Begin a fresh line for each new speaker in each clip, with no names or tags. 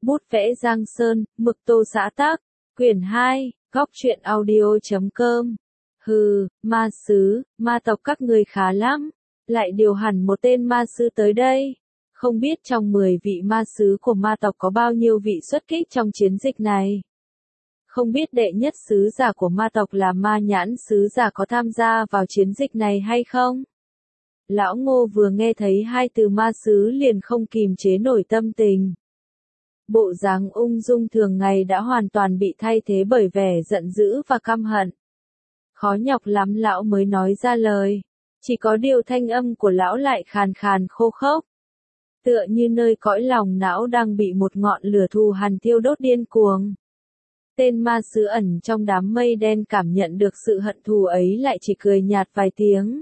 Bút vẽ Giang Sơn, mực tô xã tác, quyển 2, góc truyện audio.com. Hừ, ma sứ, ma tộc các người khá lắm, lại điều hẳn một tên ma sứ tới đây. Không biết trong 10 vị ma sứ của ma tộc có bao nhiêu vị xuất kích trong chiến dịch này. Không biết đệ nhất sứ giả của ma tộc là Ma Nhãn sứ giả có tham gia vào chiến dịch này hay không? Lão Ngô vừa nghe thấy hai từ ma sứ liền không kìm chế nổi tâm tình. Bộ dáng ung dung thường ngày đã hoàn toàn bị thay thế bởi vẻ giận dữ và căm hận. Khó nhọc lắm lão mới nói ra lời. Chỉ có điều thanh âm của lão lại khàn khàn khô khốc. Tựa như nơi cõi lòng não đang bị một ngọn lửa thù hằn thiêu đốt điên cuồng. Tên ma sứ ẩn trong đám mây đen cảm nhận được sự hận thù ấy lại chỉ cười nhạt vài tiếng.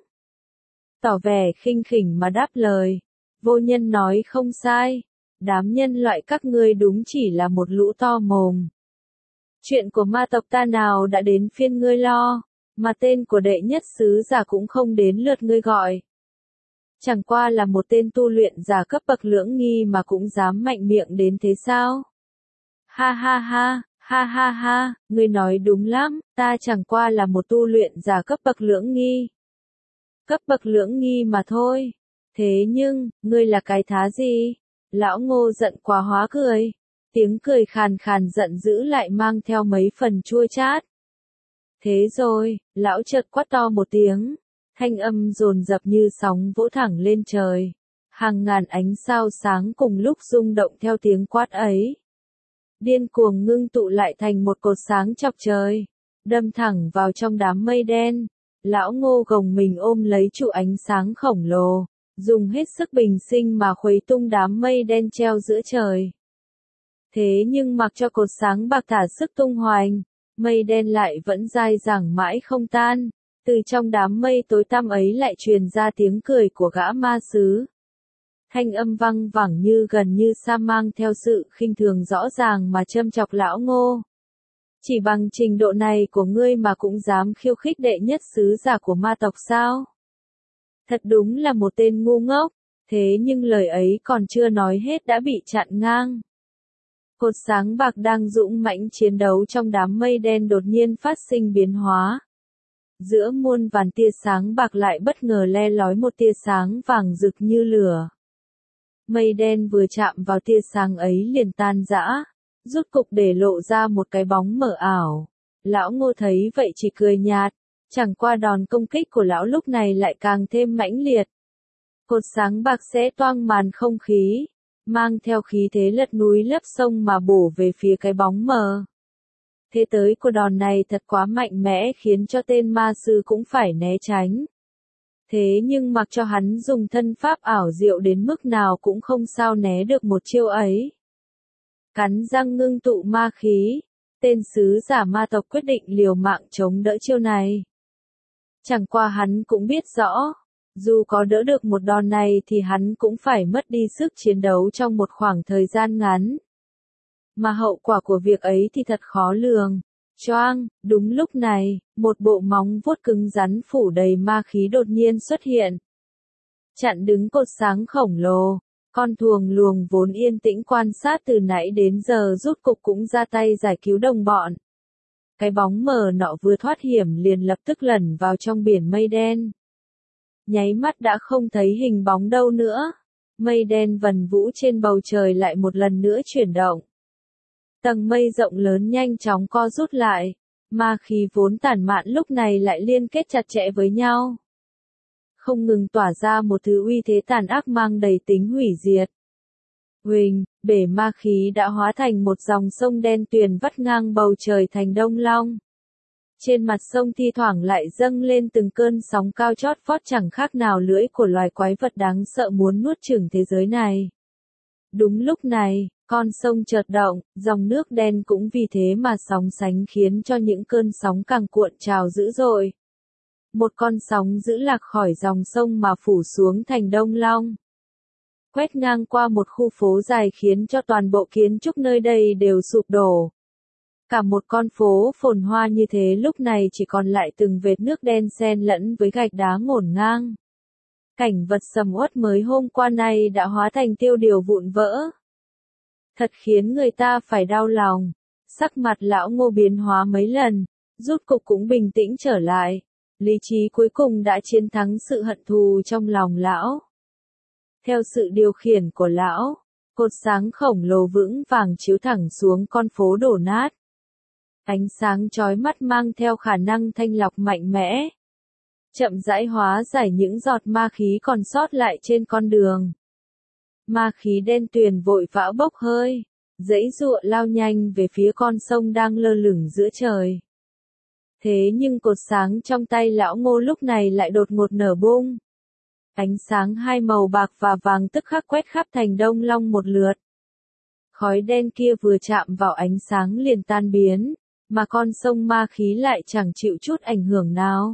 Tỏ vẻ khinh khỉnh mà đáp lời. Vô nhân nói không sai. Đám nhân loại các ngươi đúng chỉ là một lũ to mồm. Chuyện của ma tộc ta nào đã đến phiên ngươi lo, mà tên của đệ nhất sứ giả cũng không đến lượt ngươi gọi. Chẳng qua là một tên tu luyện giả cấp bậc lưỡng nghi mà cũng dám mạnh miệng đến thế sao? Ha ha ha, ha ha ha, ngươi nói đúng lắm, ta chẳng qua là một tu luyện giả cấp bậc lưỡng nghi. Cấp bậc lưỡng nghi mà thôi. Thế nhưng, ngươi là cái thá gì? Lão Ngô giận quá hóa cười. Tiếng cười khàn khàn giận dữ lại mang theo mấy phần chua chát. Thế rồi, lão chợt quát to một tiếng. Thanh âm dồn dập như sóng vỗ thẳng lên trời. Hàng ngàn ánh sao sáng cùng lúc rung động theo tiếng quát ấy. Điên cuồng ngưng tụ lại thành một cột sáng chọc trời. Đâm thẳng vào trong đám mây đen. Lão Ngô gồng mình ôm lấy trụ ánh sáng khổng lồ. Dùng hết sức bình sinh mà khuấy tung đám mây đen treo giữa trời. Thế nhưng mặc cho cột sáng bạc thả sức tung hoành, mây đen lại vẫn dai dẳng mãi không tan. Từ trong đám mây tối tăm ấy lại truyền ra tiếng cười của gã ma sứ. Thanh âm vang vẳng như gần như xa mang theo sự khinh thường rõ ràng mà châm chọc lão Ngô. Chỉ bằng trình độ này của ngươi mà cũng dám khiêu khích đệ nhất sứ giả của ma tộc sao? Thật đúng là một tên ngu ngốc, thế nhưng lời ấy còn chưa nói hết đã bị chặn ngang. Cột sáng bạc đang dũng mãnh chiến đấu trong đám mây đen đột nhiên phát sinh biến hóa. Giữa muôn vàn tia sáng bạc lại bất ngờ le lói một tia sáng vàng rực như lửa. Mây đen vừa chạm vào tia sáng ấy liền tan rã, rút cục để lộ ra một cái bóng mờ ảo. Lão Ngô thấy vậy chỉ cười nhạt. Chẳng qua đòn công kích của lão lúc này lại càng thêm mãnh liệt. Cột sáng bạc xé toang màn không khí, mang theo khí thế lật núi lấp sông mà bổ về phía cái bóng mờ. Thế tới của đòn này thật quá mạnh mẽ khiến cho tên ma sư cũng phải né tránh. Thế nhưng mặc cho hắn dùng thân pháp ảo diệu đến mức nào cũng không sao né được một chiêu ấy. Cắn răng ngưng tụ ma khí, tên sứ giả ma tộc quyết định liều mạng chống đỡ chiêu này. Chẳng qua hắn cũng biết rõ, dù có đỡ được một đòn này thì hắn cũng phải mất đi sức chiến đấu trong một khoảng thời gian ngắn. Mà hậu quả của việc ấy thì thật khó lường. Choang, đúng lúc này, một bộ móng vuốt cứng rắn phủ đầy ma khí đột nhiên xuất hiện. Chặn đứng cột sáng khổng lồ, con thuồng luồng vốn yên tĩnh quan sát từ nãy đến giờ rút cục cũng ra tay giải cứu đồng bọn. Cái bóng mờ nọ vừa thoát hiểm liền lập tức lẩn vào trong biển mây đen. Nháy mắt đã không thấy hình bóng đâu nữa. Mây đen vần vũ trên bầu trời lại một lần nữa chuyển động. Tầng mây rộng lớn nhanh chóng co rút lại. Ma khí vốn tản mạn lúc này lại liên kết chặt chẽ với nhau. Không ngừng tỏa ra một thứ uy thế tàn ác mang đầy tính hủy diệt. Huỳnh, bể ma khí đã hóa thành một dòng sông đen tuyền vắt ngang bầu trời thành Đông Long. Trên mặt sông thi thoảng lại dâng lên từng cơn sóng cao chót vót chẳng khác nào lưỡi của loài quái vật đáng sợ muốn nuốt chửng thế giới này. Đúng lúc này, con sông chợt động, dòng nước đen cũng vì thế mà sóng sánh khiến cho những cơn sóng càng cuộn trào dữ dội. Một con sóng dữ lạc khỏi dòng sông mà phủ xuống thành Đông Long. Quét ngang qua một khu phố dài khiến cho toàn bộ kiến trúc nơi đây đều sụp đổ. Cả một con phố phồn hoa như thế lúc này chỉ còn lại từng vệt nước đen xen lẫn với gạch đá ngổn ngang. Cảnh vật sầm uất mới hôm qua nay đã hóa thành tiêu điều vụn vỡ. Thật khiến người ta phải đau lòng. Sắc mặt lão Ngô biến hóa mấy lần, rốt cục cũng bình tĩnh trở lại. Lý trí cuối cùng đã chiến thắng sự hận thù trong lòng lão. Theo sự điều khiển của lão, cột sáng khổng lồ vững vàng chiếu thẳng xuống con phố đổ nát. Ánh sáng chói mắt mang theo khả năng thanh lọc mạnh mẽ. Chậm rãi hóa giải những giọt ma khí còn sót lại trên con đường. Ma khí đen tuyền vội vã bốc hơi, giãy giụa lao nhanh về phía con sông đang lơ lửng giữa trời. Thế nhưng cột sáng trong tay lão Ngô lúc này lại đột ngột nở bung. Ánh sáng hai màu bạc và vàng tức khắc quét khắp thành Đông Long một lượt. Khói đen kia vừa chạm vào ánh sáng liền tan biến, mà con sông ma khí lại chẳng chịu chút ảnh hưởng nào.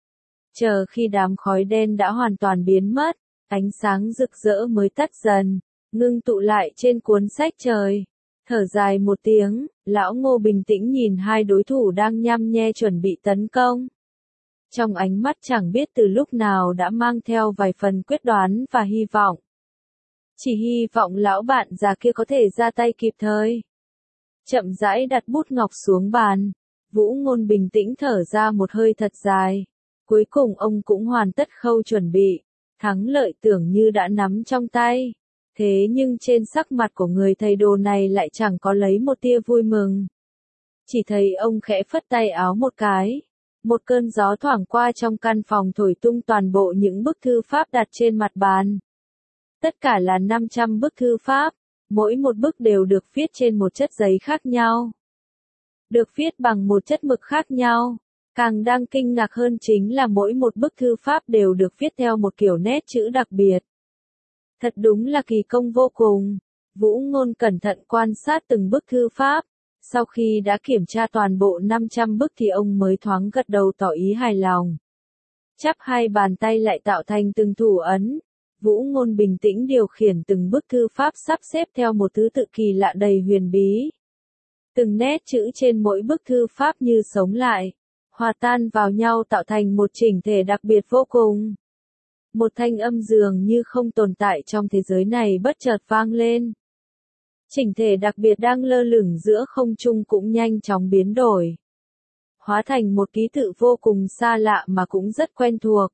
Chờ khi đám khói đen đã hoàn toàn biến mất, ánh sáng rực rỡ mới tắt dần, ngưng tụ lại trên cuốn sách trời. Thở dài một tiếng, lão Ngô bình tĩnh nhìn hai đối thủ đang nhăm nhe chuẩn bị tấn công. Trong ánh mắt chẳng biết từ lúc nào đã mang theo vài phần quyết đoán và hy vọng. Chỉ hy vọng lão bạn già kia có thể ra tay kịp thời. Chậm rãi đặt bút ngọc xuống bàn, Vũ Ngôn bình tĩnh thở ra một hơi thật dài. Cuối cùng ông cũng hoàn tất khâu chuẩn bị, thắng lợi tưởng như đã nắm trong tay. Thế nhưng trên sắc mặt của người thầy đồ này lại chẳng có lấy một tia vui mừng. Chỉ thấy ông khẽ phất tay áo một cái. Một cơn gió thoảng qua trong căn phòng thổi tung toàn bộ những bức thư pháp đặt trên mặt bàn. Tất cả là 500 bức thư pháp, mỗi một bức đều được viết trên một chất giấy khác nhau. Được viết bằng một chất mực khác nhau. Càng đang kinh ngạc hơn chính là mỗi một bức thư pháp đều được viết theo một kiểu nét chữ đặc biệt. Thật đúng là kỳ công vô cùng. Vũ Ngôn cẩn thận quan sát từng bức thư pháp. Sau khi đã kiểm tra toàn bộ 500 bức thì ông mới thoáng gật đầu tỏ ý hài lòng. Chắp hai bàn tay lại tạo thành từng thủ ấn. Vũ Ngôn bình tĩnh điều khiển từng bức thư pháp sắp xếp theo một thứ tự kỳ lạ đầy huyền bí. Từng nét chữ trên mỗi bức thư pháp như sống lại, hòa tan vào nhau tạo thành một chỉnh thể đặc biệt vô cùng. Một thanh âm dường như không tồn tại trong thế giới này bất chợt vang lên. Chỉnh thể đặc biệt đang lơ lửng giữa không trung cũng nhanh chóng biến đổi. Hóa thành một ký tự vô cùng xa lạ mà cũng rất quen thuộc.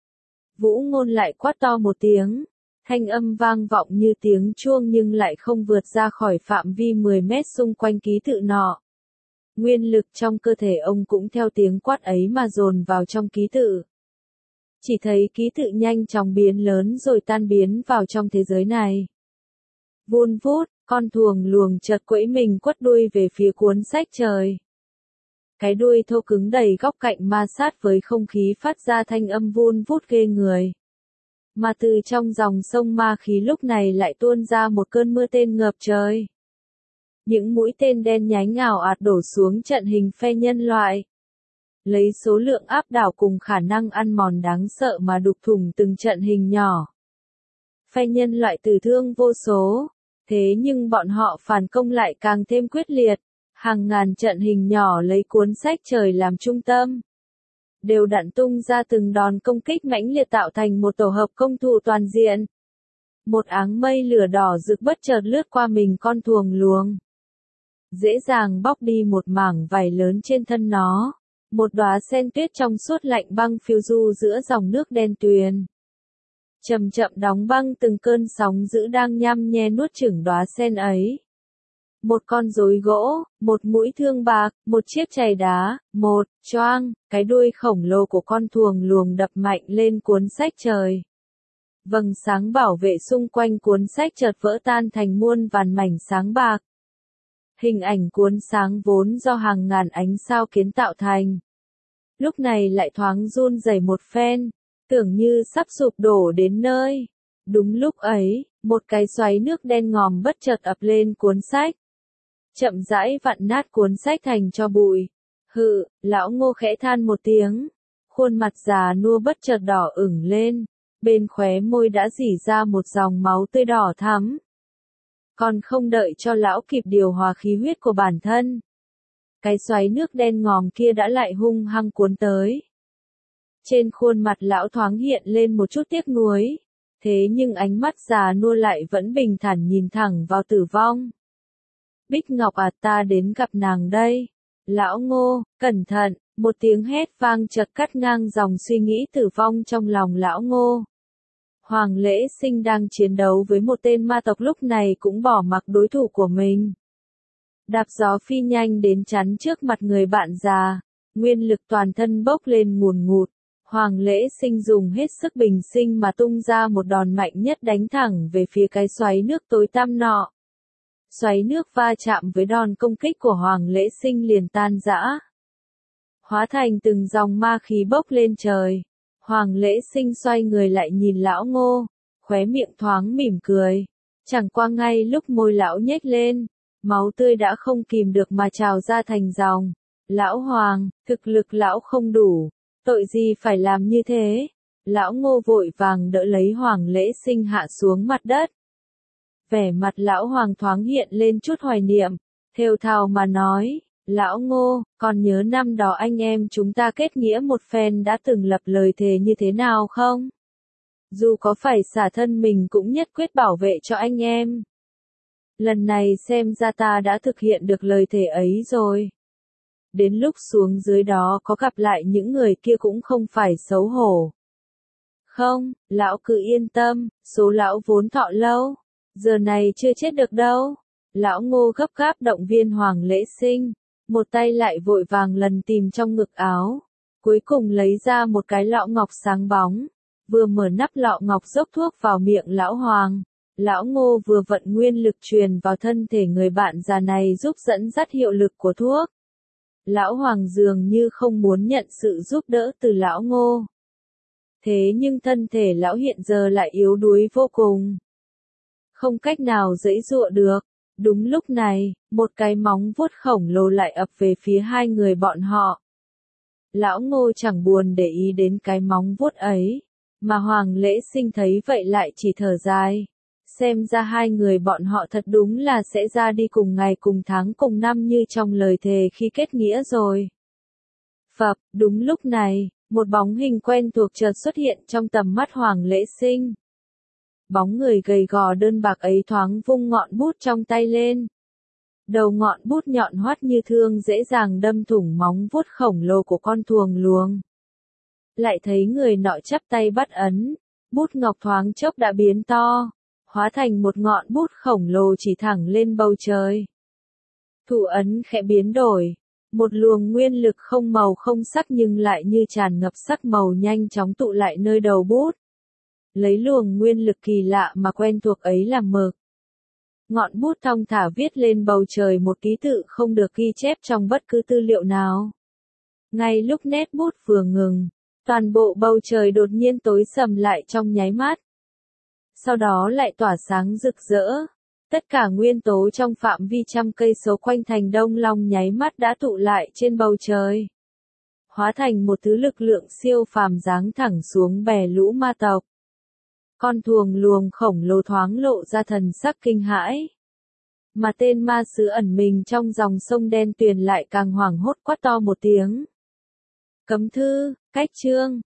Vũ Ngôn lại quát to một tiếng. Thanh âm vang vọng như tiếng chuông nhưng lại không vượt ra khỏi phạm vi 10 mét xung quanh ký tự nọ. Nguyên lực trong cơ thể ông cũng theo tiếng quát ấy mà dồn vào trong ký tự. Chỉ thấy ký tự nhanh chóng biến lớn rồi tan biến vào trong thế giới này. Vun vút, con thuồng luồng chợt quẫy mình quất đuôi về phía cuốn sách trời. Cái đuôi thô cứng đầy góc cạnh ma sát với không khí phát ra thanh âm vun vút ghê người. Mà từ trong dòng sông ma khí lúc này lại tuôn ra một cơn mưa tên ngập trời. Những mũi tên đen nhánh ào ạt đổ xuống trận hình phe nhân loại. Lấy số lượng áp đảo cùng khả năng ăn mòn đáng sợ mà đục thủng từng trận hình nhỏ. Phe nhân loại tử thương vô số. Thế nhưng bọn họ phản công lại càng thêm quyết liệt. Hàng ngàn trận hình nhỏ lấy cuốn sách trời làm trung tâm. Đều đặn tung ra từng đòn công kích mãnh liệt tạo thành một tổ hợp công thủ toàn diện. Một áng mây lửa đỏ rực bất chợt lướt qua mình con thuồng luồng. Dễ dàng bóc đi một mảng vảy lớn trên thân nó. Một đóa sen tuyết trong suốt lạnh băng phiêu du giữa dòng nước đen tuyền. Chậm chậm đóng băng từng cơn sóng dữ đang nhăm nhe nuốt chửng đóa sen ấy. Một con rối gỗ, một mũi thương bạc, một chiếc chày đá, một, choang, cái đuôi khổng lồ của con thuồng luồng đập mạnh lên cuốn sách trời. Vầng sáng bảo vệ xung quanh cuốn sách chợt vỡ tan thành muôn vàn mảnh sáng bạc. Hình ảnh cuốn sáng vốn do hàng ngàn ánh sao kiến tạo thành. Lúc này lại thoáng run rẩy một phen, tưởng như sắp sụp đổ đến nơi. Đúng lúc ấy, một cái xoáy nước đen ngòm bất chợt ập lên cuốn sách. Chậm rãi vặn nát cuốn sách thành tro bụi. Hự, lão Ngô khẽ than một tiếng. Khuôn mặt già nua bất chợt đỏ ửng lên. Bên khóe môi đã rỉ ra một dòng máu tươi đỏ thắm. Còn không đợi cho lão kịp điều hòa khí huyết của bản thân. Cái xoáy nước đen ngòm kia đã lại hung hăng cuốn tới. Trên khuôn mặt lão thoáng hiện lên một chút tiếc nuối. Thế nhưng ánh mắt già nua lại vẫn bình thản nhìn thẳng vào tử vong. Bích Ngọc à, ta đến gặp nàng đây. Lão Ngô, cẩn thận, một tiếng hét vang chợt cắt ngang dòng suy nghĩ tử vong trong lòng lão Ngô. Hoàng Lễ Sinh đang chiến đấu với một tên ma tộc lúc này cũng bỏ mặc đối thủ của mình. Đạp gió phi nhanh đến chắn trước mặt người bạn già, nguyên lực toàn thân bốc lên ngùn ngụt. Hoàng Lễ Sinh dùng hết sức bình sinh mà tung ra một đòn mạnh nhất đánh thẳng về phía cái xoáy nước tối tăm nọ. Xoáy nước va chạm với đòn công kích của Hoàng Lễ Sinh liền tan rã, hóa thành từng dòng ma khí bốc lên trời. Hoàng Lễ Sinh xoay người lại nhìn lão Ngô, khóe miệng thoáng mỉm cười. Chẳng qua ngay lúc môi lão nhếch lên, máu tươi đã không kìm được mà trào ra thành dòng. Lão Hoàng, thực lực lão không đủ, tội gì phải làm như thế? Lão Ngô vội vàng đỡ lấy Hoàng Lễ Sinh hạ xuống mặt đất. Vẻ mặt lão Hoàng thoáng hiện lên chút hoài niệm, thều thào mà nói, lão Ngô, còn nhớ năm đó anh em chúng ta kết nghĩa một phen đã từng lập lời thề như thế nào không? Dù có phải xả thân mình cũng nhất quyết bảo vệ cho anh em. Lần này xem ra ta đã thực hiện được lời thề ấy rồi. Đến lúc xuống dưới đó có gặp lại những người kia cũng không phải xấu hổ. Không, lão cứ yên tâm, số lão vốn thọ lâu, giờ này chưa chết được đâu. Lão Ngô gấp gáp động viên Hoàng Lễ Sinh, một tay lại vội vàng lần tìm trong ngực áo, cuối cùng lấy ra một cái lọ ngọc sáng bóng, vừa mở nắp lọ ngọc dốc thuốc vào miệng lão Hoàng. Lão Ngô vừa vận nguyên lực truyền vào thân thể người bạn già này giúp dẫn dắt hiệu lực của thuốc. Lão Hoàng dường như không muốn nhận sự giúp đỡ từ lão Ngô. Thế nhưng thân thể lão hiện giờ lại yếu đuối vô cùng, không cách nào giãy giụa được. Đúng lúc này, một cái móng vuốt khổng lồ lại ập về phía hai người bọn họ. Lão Ngô chẳng buồn để ý đến cái móng vuốt ấy, mà Hoàng Lễ Sinh thấy vậy lại chỉ thở dài. Xem ra hai người bọn họ thật đúng là sẽ ra đi cùng ngày cùng tháng cùng năm như trong lời thề khi kết nghĩa rồi. Phập, đúng lúc này, một bóng hình quen thuộc chợt xuất hiện trong tầm mắt Hoàng Lễ Sinh. Bóng người gầy gò đơn bạc ấy thoáng vung ngọn bút trong tay lên. Đầu ngọn bút nhọn hoắt như thương dễ dàng đâm thủng móng vuốt khổng lồ của con thuồng luồng. Lại thấy người nọ chắp tay bắt ấn, bút ngọc thoáng chốc đã biến to, hóa thành một ngọn bút khổng lồ chỉ thẳng lên bầu trời. Thủ ấn khẽ biến đổi, một luồng nguyên lực không màu không sắc nhưng lại như tràn ngập sắc màu nhanh chóng tụ lại nơi đầu bút. Lấy luồng nguyên lực kỳ lạ mà quen thuộc ấy làm mực. Ngọn bút thong thả viết lên bầu trời một ký tự không được ghi chép trong bất cứ tư liệu nào. Ngay lúc nét bút vừa ngừng, toàn bộ bầu trời đột nhiên tối sầm lại trong nháy mắt. Sau đó lại tỏa sáng rực rỡ. Tất cả nguyên tố trong phạm vi trăm cây số quanh thành Đông Long nháy mắt đã tụ lại trên bầu trời, hóa thành một thứ lực lượng siêu phàm giáng thẳng xuống bè lũ ma tộc. Con thuồng luồng khổng lồ thoáng lộ ra thần sắc kinh hãi. Mà tên ma sứ ẩn mình trong dòng sông đen tuyền lại càng hoảng hốt quát to một tiếng. Cấm thư, cách chương.